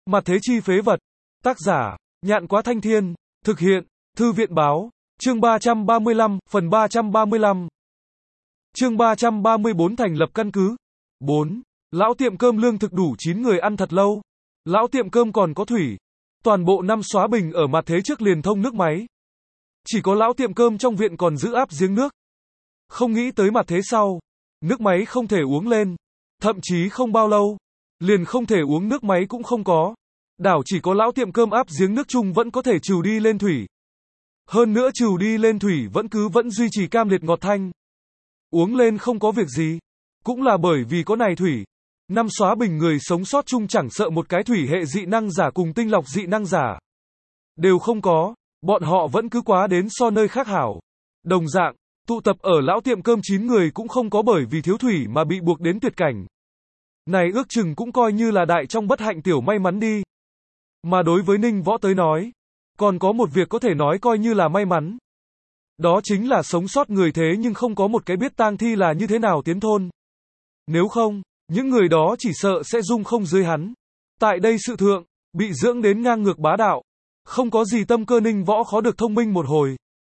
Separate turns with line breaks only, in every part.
Mặt thế chi phế vật. Tác giả, Nhạn Quá Thanh Thiên. Thực hiện, Thư viện Báo. Chương 335, phần 335. Chương 334 thành lập căn cứ. 4. Lão tiệm cơm lương thực đủ 9 người ăn thật lâu. Lão tiệm cơm còn có thủy. Toàn bộ năm xóa bình ở mặt thế trước liền thông nước máy. Chỉ có lão tiệm cơm trong viện còn giữ áp giếng nước. Không nghĩ tới mặt thế sau, nước máy không thể uống lên. Thậm chí không bao lâu, liền không thể uống nước máy cũng không có. Đảo chỉ có lão tiệm cơm áp giếng nước chung vẫn có thể trừ đi lên thủy. Hơn nữa trừ đi lên thủy vẫn duy trì cam liệt ngọt thanh. Uống lên không có việc gì. Cũng là bởi vì có này thủy. Năm xóa bình người sống sót chung chẳng sợ một cái thủy hệ dị năng giả cùng tinh lọc dị năng giả. Đều không có, bọn họ vẫn cứ quá đến so nơi khác hảo. Đồng dạng, tụ tập ở lão tiệm cơm 9 người cũng không có bởi vì thiếu thủy mà bị buộc đến tuyệt cảnh. Này ước chừng cũng coi như là đại trong bất hạnh tiểu may mắn đi. Mà đối với Ninh Võ tới nói, còn có một việc có thể nói coi như là may mắn. Đó chính là sống sót người thế nhưng không có một cái biết tang thi là như thế nào tiến thôn. Nếu không, những người đó chỉ sợ sẽ dung không dưới hắn. Tại đây sự thượng, bị dưỡng đến ngang ngược bá đạo. Không có gì tâm cơ Ninh Võ khó được thông minh một hồi.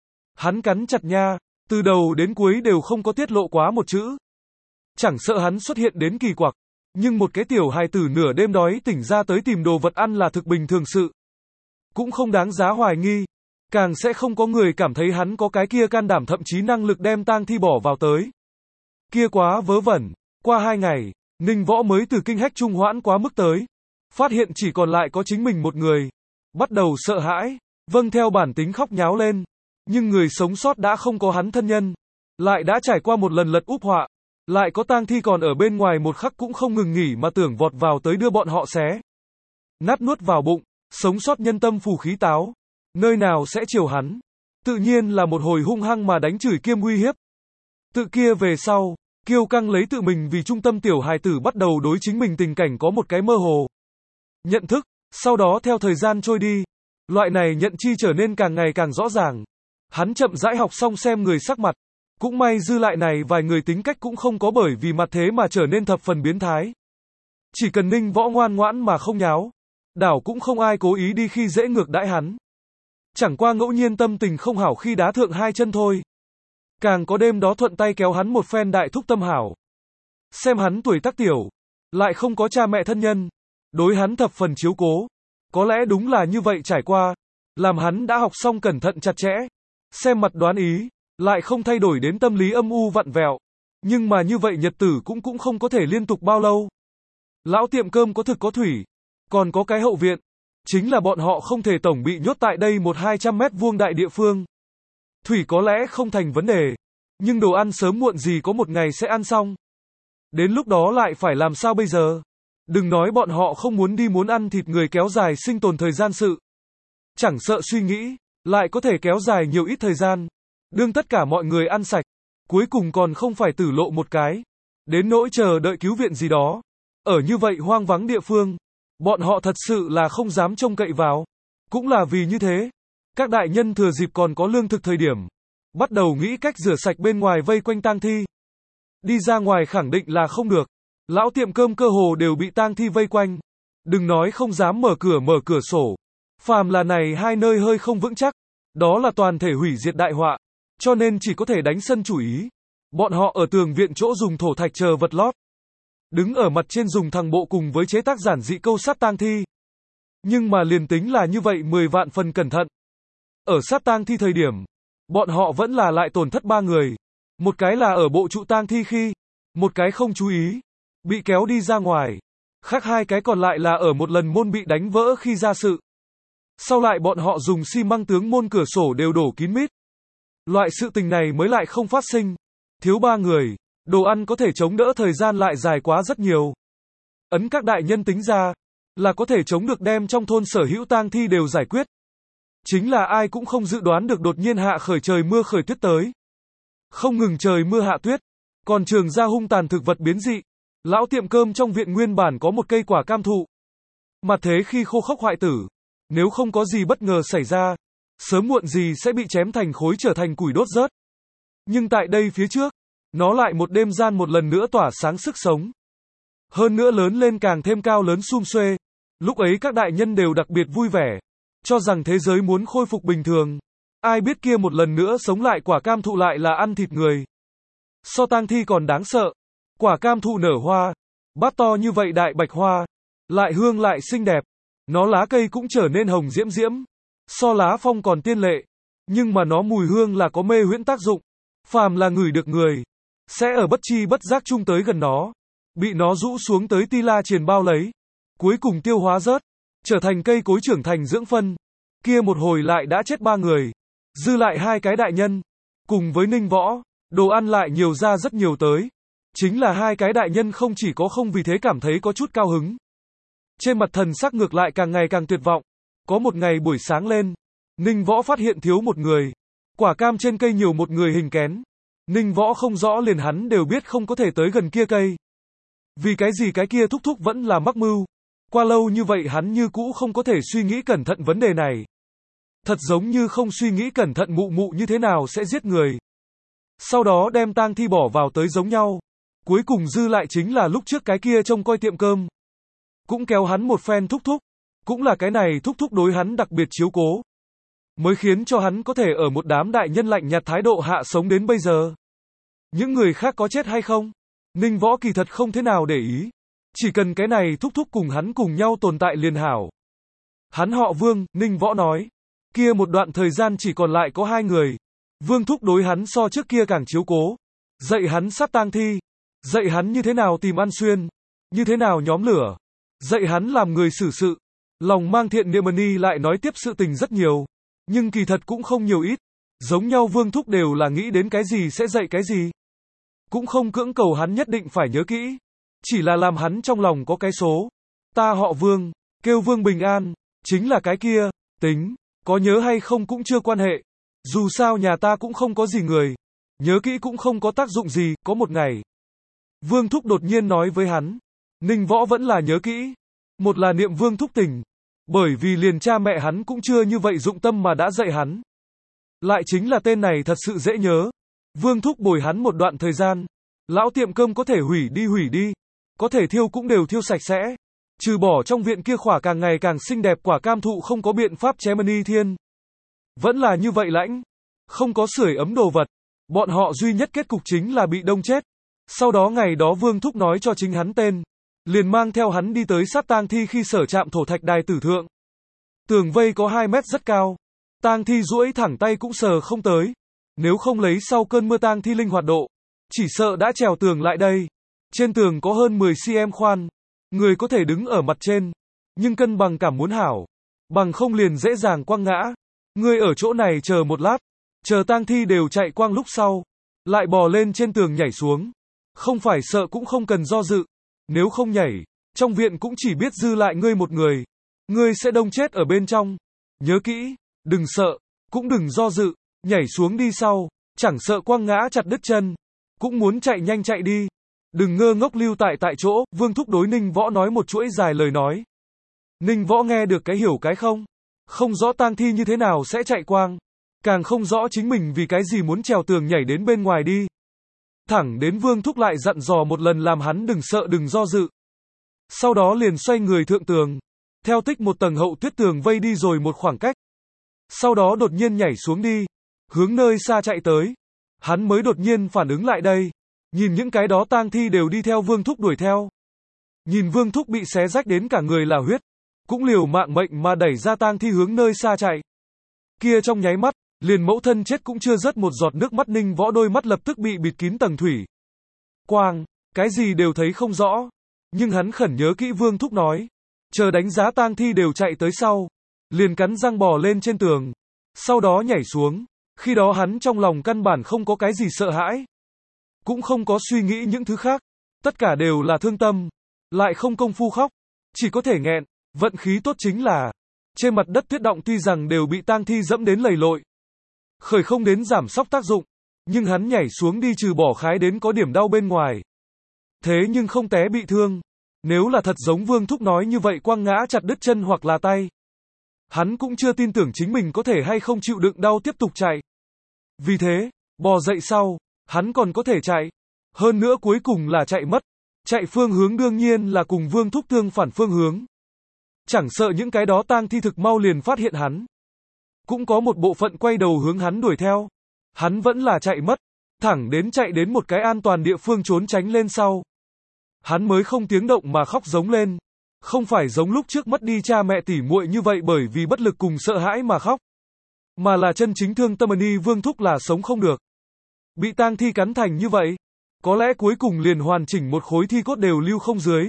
Hắn cắn chặt nha, từ đầu đến cuối đều không có tiết lộ quá một chữ. Chẳng sợ hắn xuất hiện đến kỳ quặc. Nhưng một cái tiểu hài tử nửa đêm đói tỉnh ra tới tìm đồ vật ăn là thực bình thường sự. Cũng không đáng giá hoài nghi. Càng sẽ không có người cảm thấy hắn có cái kia can đảm thậm chí năng lực đem tang thi bỏ vào tới. Kia quá vớ vẩn. Qua 2 ngày, Ninh Võ mới từ kinh hách trung hoãn quá mức tới. Phát hiện chỉ còn lại có chính mình một người. Bắt đầu sợ hãi. Vâng theo bản tính khóc nháo lên. Nhưng người sống sót đã không có hắn thân nhân. Lại đã trải qua một lần lật úp họa. Lại có tang thi còn ở bên ngoài một khắc cũng không ngừng nghỉ mà tưởng vọt vào tới đưa bọn họ xé nát nuốt vào bụng, sống sót nhân tâm phù khí táo, nơi nào sẽ chiều hắn. Tự nhiên là một hồi hung hăng mà đánh chửi kiêm uy hiếp. Tự kia về sau, kiêu căng lấy tự mình vì trung tâm tiểu hài tử bắt đầu đối chính mình tình cảnh có một cái mơ hồ nhận thức, sau đó theo thời gian trôi đi, loại này nhận chi trở nên càng ngày càng rõ ràng. Hắn chậm rãi học xong xem người sắc mặt. Cũng may dư lại này vài người tính cách cũng không có bởi vì mặt thế mà trở nên thập phần biến thái. Chỉ cần Ninh Võ ngoan ngoãn mà không nháo, đảo cũng không ai cố ý đi khi dễ ngược đãi hắn. Chẳng qua ngẫu nhiên tâm tình không hảo khi đá thượng hai chân thôi. Càng có đêm đó thuận tay kéo hắn một phen đại thúc tâm hảo. Xem hắn tuổi tác tiểu, lại không có cha mẹ thân nhân, đối hắn thập phần chiếu cố. Có lẽ đúng là như vậy trải qua, làm hắn đã học xong cẩn thận chặt chẽ, xem mặt đoán ý. Lại không thay đổi đến tâm lý âm u vặn vẹo. Nhưng mà như vậy nhật tử cũng không có thể liên tục bao lâu. Lão tiệm cơm có thực có thủy. Còn có cái hậu viện. Chính là bọn họ không thể tổng bị nhốt tại đây 100-200 mét vuông đại địa phương. Thủy có lẽ không thành vấn đề. Nhưng đồ ăn sớm muộn gì có một ngày sẽ ăn xong. Đến lúc đó lại phải làm sao bây giờ? Đừng nói bọn họ không muốn đi muốn ăn thịt người kéo dài sinh tồn thời gian sự. Chẳng sợ suy nghĩ, lại có thể kéo dài nhiều ít thời gian. Đương tất cả mọi người ăn sạch, cuối cùng còn không phải tử lộ một cái. Đến nỗi chờ đợi cứu viện gì đó. Ở như vậy hoang vắng địa phương, bọn họ thật sự là không dám trông cậy vào. Cũng là vì như thế, các đại nhân thừa dịp còn có lương thực thời điểm, bắt đầu nghĩ cách rửa sạch bên ngoài vây quanh tang thi. Đi ra ngoài khẳng định là không được. Lão tiệm cơm cơ hồ đều bị tang thi vây quanh. Đừng nói không dám mở cửa sổ. Phàm là này hai nơi hơi không vững chắc, đó là toàn thể hủy diệt đại họa. Cho nên chỉ có thể đánh sân chủ ý. Bọn họ ở tường viện chỗ dùng thổ thạch chờ vật lót. Đứng ở mặt trên dùng thằng bộ cùng với chế tác giản dị câu sát tang thi. Nhưng mà liền tính là như vậy 10 vạn phần cẩn thận. Ở sát tang thi thời điểm, bọn họ vẫn là lại tổn thất 3 người. Một cái là ở bộ trụ tang thi khi, một cái không chú ý, bị kéo đi ra ngoài. Khác 2 cái còn lại là ở một lần môn bị đánh vỡ khi ra sự. Sau lại bọn họ dùng xi măng tướng môn cửa sổ đều đổ kín mít. Loại sự tình này mới lại không phát sinh. Thiếu 3 người, đồ ăn có thể chống đỡ thời gian lại dài quá rất nhiều. Ấn các đại nhân tính ra, là có thể chống được đem trong thôn sở hữu tang thi đều giải quyết. Chính là ai cũng không dự đoán được đột nhiên hạ khởi trời mưa khởi tuyết tới. Không ngừng trời mưa hạ tuyết, còn trường ra hung tàn thực vật biến dị. Lão tiệm cơm trong viện nguyên bản có một cây quả cam thụ. Mặt thế khi khô khốc hoại tử, nếu không có gì bất ngờ xảy ra, sớm muộn gì sẽ bị chém thành khối trở thành củi đốt rớt. Nhưng tại đây phía trước, nó lại một đêm gian một lần nữa tỏa sáng sức sống. Hơn nữa lớn lên càng thêm cao lớn sum xuê. Lúc ấy các đại nhân đều đặc biệt vui vẻ, cho rằng thế giới muốn khôi phục bình thường. Ai biết kia một lần nữa sống lại quả cam thụ lại là ăn thịt người. So tang thi còn đáng sợ. Quả cam thụ nở hoa, bát to như vậy đại bạch hoa, lại hương lại xinh đẹp. Nó lá cây cũng trở nên hồng diễm diễm, so lá phong còn tiên lệ. Nhưng mà nó mùi hương là có mê huyễn tác dụng. Phàm là ngửi được người, sẽ ở bất chi bất giác chung tới gần nó, bị nó rũ xuống tới ti la triền bao lấy, cuối cùng tiêu hóa rớt, trở thành cây cối trưởng thành dưỡng phân. Kia một hồi lại đã chết 3 người, dư lại 2 cái đại nhân, cùng với Ninh Võ, đồ ăn lại nhiều ra rất nhiều tới. Chính là 2 cái đại nhân không chỉ có không vì thế cảm thấy có chút cao hứng. Trên mặt thần sắc ngược lại càng ngày càng tuyệt vọng. Có một ngày buổi sáng lên, Ninh Võ phát hiện thiếu một người. Quả cam trên cây nhiều một người hình kén. Ninh Võ không rõ liền hắn đều biết không có thể tới gần kia cây. Vì cái gì cái kia thúc thúc vẫn là mắc mưu. Qua lâu như vậy hắn như cũ không có thể suy nghĩ cẩn thận vấn đề này. Thật giống như không suy nghĩ cẩn thận mụ mụ như thế nào sẽ giết người. Sau đó đem tang thi bỏ vào tới giống nhau. Cuối cùng dư lại chính là lúc trước cái kia trông coi tiệm cơm. Cũng kéo hắn một phen thúc thúc. Cũng là cái này thúc thúc đối hắn đặc biệt chiếu cố. Mới khiến cho hắn có thể ở một đám đại nhân lạnh nhạt thái độ hạ sống đến bây giờ. Những người khác có chết hay không? Ninh Võ kỳ thật không thế nào để ý. Chỉ cần cái này thúc thúc cùng hắn cùng nhau tồn tại liền hảo. Hắn họ Vương, Ninh Võ nói. Kia một đoạn thời gian chỉ còn lại có 2 người. Vương thúc đối hắn so trước kia càng chiếu cố. Dạy hắn sát tang thi. Dạy hắn như thế nào tìm ăn xuyên. Như thế nào nhóm lửa. Dạy hắn làm người xử sự. Lòng mang thiện niệm ni lại nói tiếp sự tình rất nhiều. Nhưng kỳ thật cũng không nhiều ít. Giống nhau Vương thúc đều là nghĩ đến cái gì sẽ dạy cái gì. Cũng không cưỡng cầu hắn nhất định phải nhớ kỹ. Chỉ là làm hắn trong lòng có cái số. Ta họ Vương, kêu Vương Bình An, chính là cái kia, tính, có nhớ hay không cũng chưa quan hệ. Dù sao nhà ta cũng không có gì người. Nhớ kỹ cũng không có tác dụng gì, có một ngày. Vương thúc đột nhiên nói với hắn. Ninh Võ vẫn là nhớ kỹ. Một là niệm Vương thúc tình. Bởi vì liền cha mẹ hắn cũng chưa như vậy dụng tâm mà đã dạy hắn. Lại chính là tên này thật sự dễ nhớ. Vương thúc bồi hắn một đoạn thời gian. Lão tiệm cơm có thể hủy đi. Có thể thiêu cũng đều thiêu sạch sẽ. Trừ bỏ trong viện kia khỏa càng ngày càng xinh đẹp quả cam thụ không có biện pháp chém ni thiên. Vẫn là như vậy lãnh. Không có sưởi ấm đồ vật. Bọn họ duy nhất kết cục chính là bị đông chết. Sau đó ngày đó Vương thúc nói cho chính hắn tên. Liền mang theo hắn đi tới sát tang thi khi sở trạm thổ thạch đài tử thượng. Tường vây có 2 mét rất cao. Tang thi duỗi thẳng tay cũng sờ không tới. Nếu không lấy sau cơn mưa tang thi linh hoạt độ, chỉ sợ đã trèo tường lại đây. Trên tường có hơn 10 cm khoan. Người có thể đứng ở mặt trên. Nhưng cân bằng cảm muốn hảo. Bằng không liền dễ dàng quăng ngã. Người ở chỗ này chờ một lát. Chờ tang thi đều chạy quang lúc sau. Lại bò lên trên tường nhảy xuống. Không phải sợ cũng không cần do dự. Nếu không nhảy, trong viện cũng chỉ biết dư lại ngươi một người. Ngươi sẽ đông chết ở bên trong. Nhớ kỹ, đừng sợ, cũng đừng do dự. Nhảy xuống đi sau, chẳng sợ quăng ngã chặt đứt chân. Cũng muốn chạy nhanh chạy đi. Đừng ngơ ngốc lưu tại chỗ. Vương thúc đối Ninh Võ nói một chuỗi dài lời nói. Ninh Võ nghe được cái hiểu cái không. Không rõ tang thi như thế nào sẽ chạy quang. Càng không rõ chính mình vì cái gì muốn trèo tường nhảy đến bên ngoài đi. Thẳng đến Vương thúc lại dặn dò một lần làm hắn đừng sợ đừng do dự. Sau đó liền xoay người thượng tường. Theo tích một tầng hậu tuyết tường vây đi rồi một khoảng cách. Sau đó đột nhiên nhảy xuống đi. Hướng nơi xa chạy tới. Hắn mới đột nhiên phản ứng lại đây. Nhìn những cái đó tang thi đều đi theo Vương thúc đuổi theo. Nhìn Vương thúc bị xé rách đến cả người là huyết. Cũng liều mạng mệnh mà đẩy ra tang thi hướng nơi xa chạy. Kia trong nháy mắt, liền mẫu thân chết cũng chưa rớt một giọt nước mắt. Ninh Võ đôi mắt lập tức bị bịt kín tầng thủy quang, cái gì đều thấy không rõ. Nhưng hắn khẩn nhớ kỹ Vương thúc nói. Chờ đánh giá tang thi đều chạy tới sau. Liền cắn răng bò lên trên tường. Sau đó nhảy xuống. Khi đó hắn trong lòng căn bản không có cái gì sợ hãi. Cũng không có suy nghĩ những thứ khác. Tất cả đều là thương tâm. Lại không công phu khóc. Chỉ có thể nghẹn. Vận khí tốt chính là trên mặt đất tuyết động tuy rằng đều bị tang thi dẫm đến lầy lội. Khởi không đến giảm sóc tác dụng. Nhưng hắn nhảy xuống đi trừ bỏ khái đến có điểm đau bên ngoài. Thế nhưng không té bị thương. Nếu là thật giống Vương thúc nói như vậy quăng ngã chặt đứt chân hoặc là tay. Hắn cũng chưa tin tưởng chính mình có thể hay không chịu đựng đau tiếp tục chạy. Vì thế, bò dậy sau, hắn còn có thể chạy. Hơn nữa cuối cùng là chạy mất. Chạy phương hướng đương nhiên là cùng Vương thúc tương phản phương hướng. Chẳng sợ những cái đó tang thi thực mau liền phát hiện hắn. Cũng có một bộ phận quay đầu hướng hắn đuổi theo. Hắn vẫn là chạy mất, thẳng đến chạy đến một cái an toàn địa phương trốn tránh lên sau. Hắn mới không tiếng động mà khóc giống lên. Không phải giống lúc trước mất đi cha mẹ tỉ muội như vậy bởi vì bất lực cùng sợ hãi mà khóc. Mà là chân chính thương tâm Vương Thúc là sống không được. Bị tang thi cắn thành như vậy. Có lẽ cuối cùng liền hoàn chỉnh một khối thi cốt đều lưu không dưới.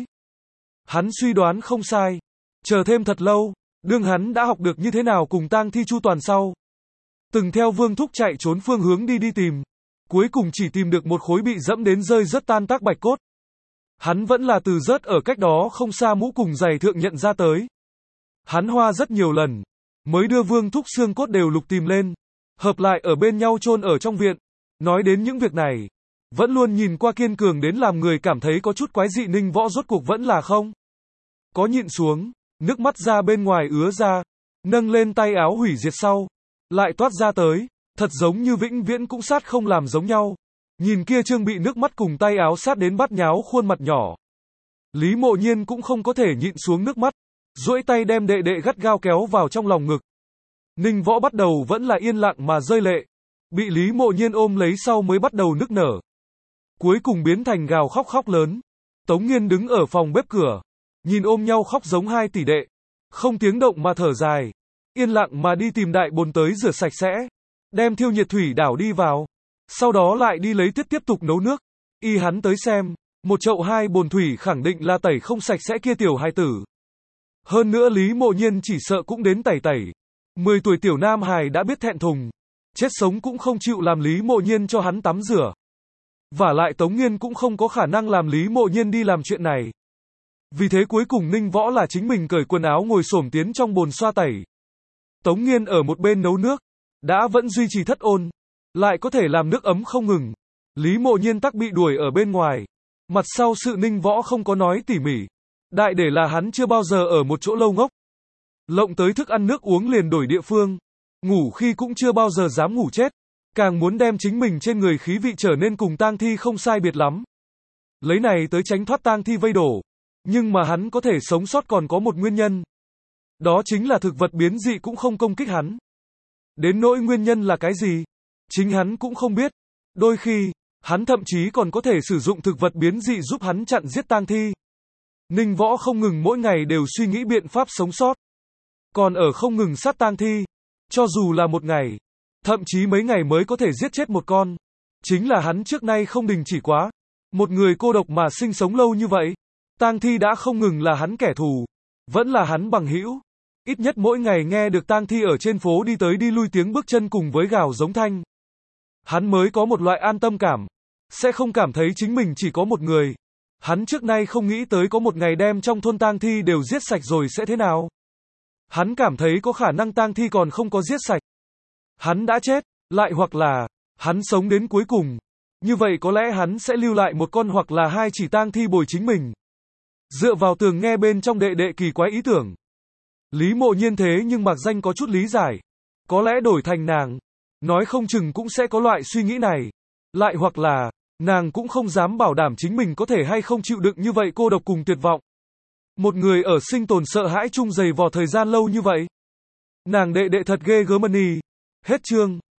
Hắn suy đoán không sai. Chờ thêm thật lâu, đương hắn đã học được như thế nào cùng tang thi chu toàn sau. Từng theo Vương Thúc chạy trốn phương hướng đi tìm. Cuối cùng chỉ tìm được một khối bị dẫm đến rơi rất tan tác bạch cốt. Hắn vẫn là từ rớt ở cách đó không xa mũ cùng giày thượng nhận ra tới. Hắn hoa rất nhiều lần, mới đưa Vương Thúc xương cốt đều lục tìm lên, hợp lại ở bên nhau chôn ở trong viện. Nói đến những việc này, vẫn luôn nhìn qua kiên cường đến làm người cảm thấy có chút quái dị Ninh Võ rốt cuộc vẫn là không. Có nhịn xuống, nước mắt ra bên ngoài ứa ra, nâng lên tay áo hủy diệt sau, lại toát ra tới, thật giống như vĩnh viễn cũng sát không làm giống nhau. Nhìn kia Trương bị nước mắt cùng tay áo sát đến bắt nháo khuôn mặt nhỏ. Lý Mộ Nhiên cũng không có thể nhịn xuống nước mắt, duỗi tay đem đệ đệ gắt gao kéo vào trong lòng ngực. Ninh Võ bắt đầu vẫn là yên lặng mà rơi lệ, bị Lý Mộ Nhiên ôm lấy sau mới bắt đầu nức nở. Cuối cùng biến thành gào khóc lớn. Tống Nghiên đứng ở phòng bếp cửa, nhìn ôm nhau khóc giống hai tỷ đệ, không tiếng động mà thở dài, yên lặng mà đi tìm đại bồn tới rửa sạch sẽ, đem thiêu nhiệt thủy đảo đi vào, sau đó lại đi lấy tiếp tục nấu nước. Y hắn tới xem, một chậu 2 bồn thủy khẳng định là tẩy không sạch sẽ kia tiểu hài tử. Hơn nữa Lý Mộ Nhiên chỉ sợ cũng đến tẩy. 10 tuổi tiểu nam hài đã biết thẹn thùng, chết sống cũng không chịu làm Lý Mộ Nhiên cho hắn tắm rửa. Vả lại Tống Nghiên cũng không có khả năng làm Lý Mộ Nhiên đi làm chuyện này. Vì thế cuối cùng Ninh Võ là chính mình cởi quần áo ngồi xổm tiến trong bồn xoa tẩy. Tống Nghiên ở một bên nấu nước, đã vẫn duy trì thất ôn, lại có thể làm nước ấm không ngừng. Lý Mộ Nhiên tắc bị đuổi ở bên ngoài. Mặt sau sự Ninh Võ không có nói tỉ mỉ. Đại để là hắn chưa bao giờ ở một chỗ lâu ngốc. Lộng tới thức ăn nước uống liền đổi địa phương. Ngủ khi cũng chưa bao giờ dám ngủ chết. Càng muốn đem chính mình trên người khí vị trở nên cùng tang thi không sai biệt lắm. Lấy này tới tránh thoát tang thi vây đổ. Nhưng mà hắn có thể sống sót còn có một nguyên nhân. Đó chính là thực vật biến dị cũng không công kích hắn. Đến nỗi nguyên nhân là cái gì? Chính hắn cũng không biết. Đôi khi, hắn thậm chí còn có thể sử dụng thực vật biến dị giúp hắn chặn giết tang thi. Ninh Võ không ngừng mỗi ngày đều suy nghĩ biện pháp sống sót. Còn ở không ngừng sát tang thi. Cho dù là một ngày, thậm chí mấy ngày mới có thể giết chết một con. Chính là hắn trước nay không đình chỉ quá. Một người cô độc mà sinh sống lâu như vậy. Tang thi đã không ngừng là hắn kẻ thù. Vẫn là hắn bằng hữu. Ít nhất mỗi ngày nghe được tang thi ở trên phố đi tới đi lui tiếng bước chân cùng với gào giống thanh. Hắn mới có một loại an tâm cảm. Sẽ không cảm thấy chính mình chỉ có một người. Hắn trước nay không nghĩ tới có một ngày đem trong thôn tang thi đều giết sạch rồi sẽ thế nào. Hắn cảm thấy có khả năng tang thi còn không có giết sạch. Hắn đã chết, lại hoặc là, hắn sống đến cuối cùng. Như vậy có lẽ hắn sẽ lưu lại một con hoặc là 2 chỉ tang thi bồi chính mình. Dựa vào tường nghe bên trong đệ đệ kỳ quái ý tưởng. Lý Mộ Nhiên thế nhưng mặc danh có chút lý giải. Có lẽ đổi thành nàng, nói không chừng cũng sẽ có loại suy nghĩ này. Lại hoặc là, nàng cũng không dám bảo đảm chính mình có thể hay không chịu đựng như vậy cô độc cùng tuyệt vọng. Một người ở sinh tồn sợ hãi chung dày vò thời gian lâu như vậy. Nàng đệ đệ thật ghê gớm. Hết chương.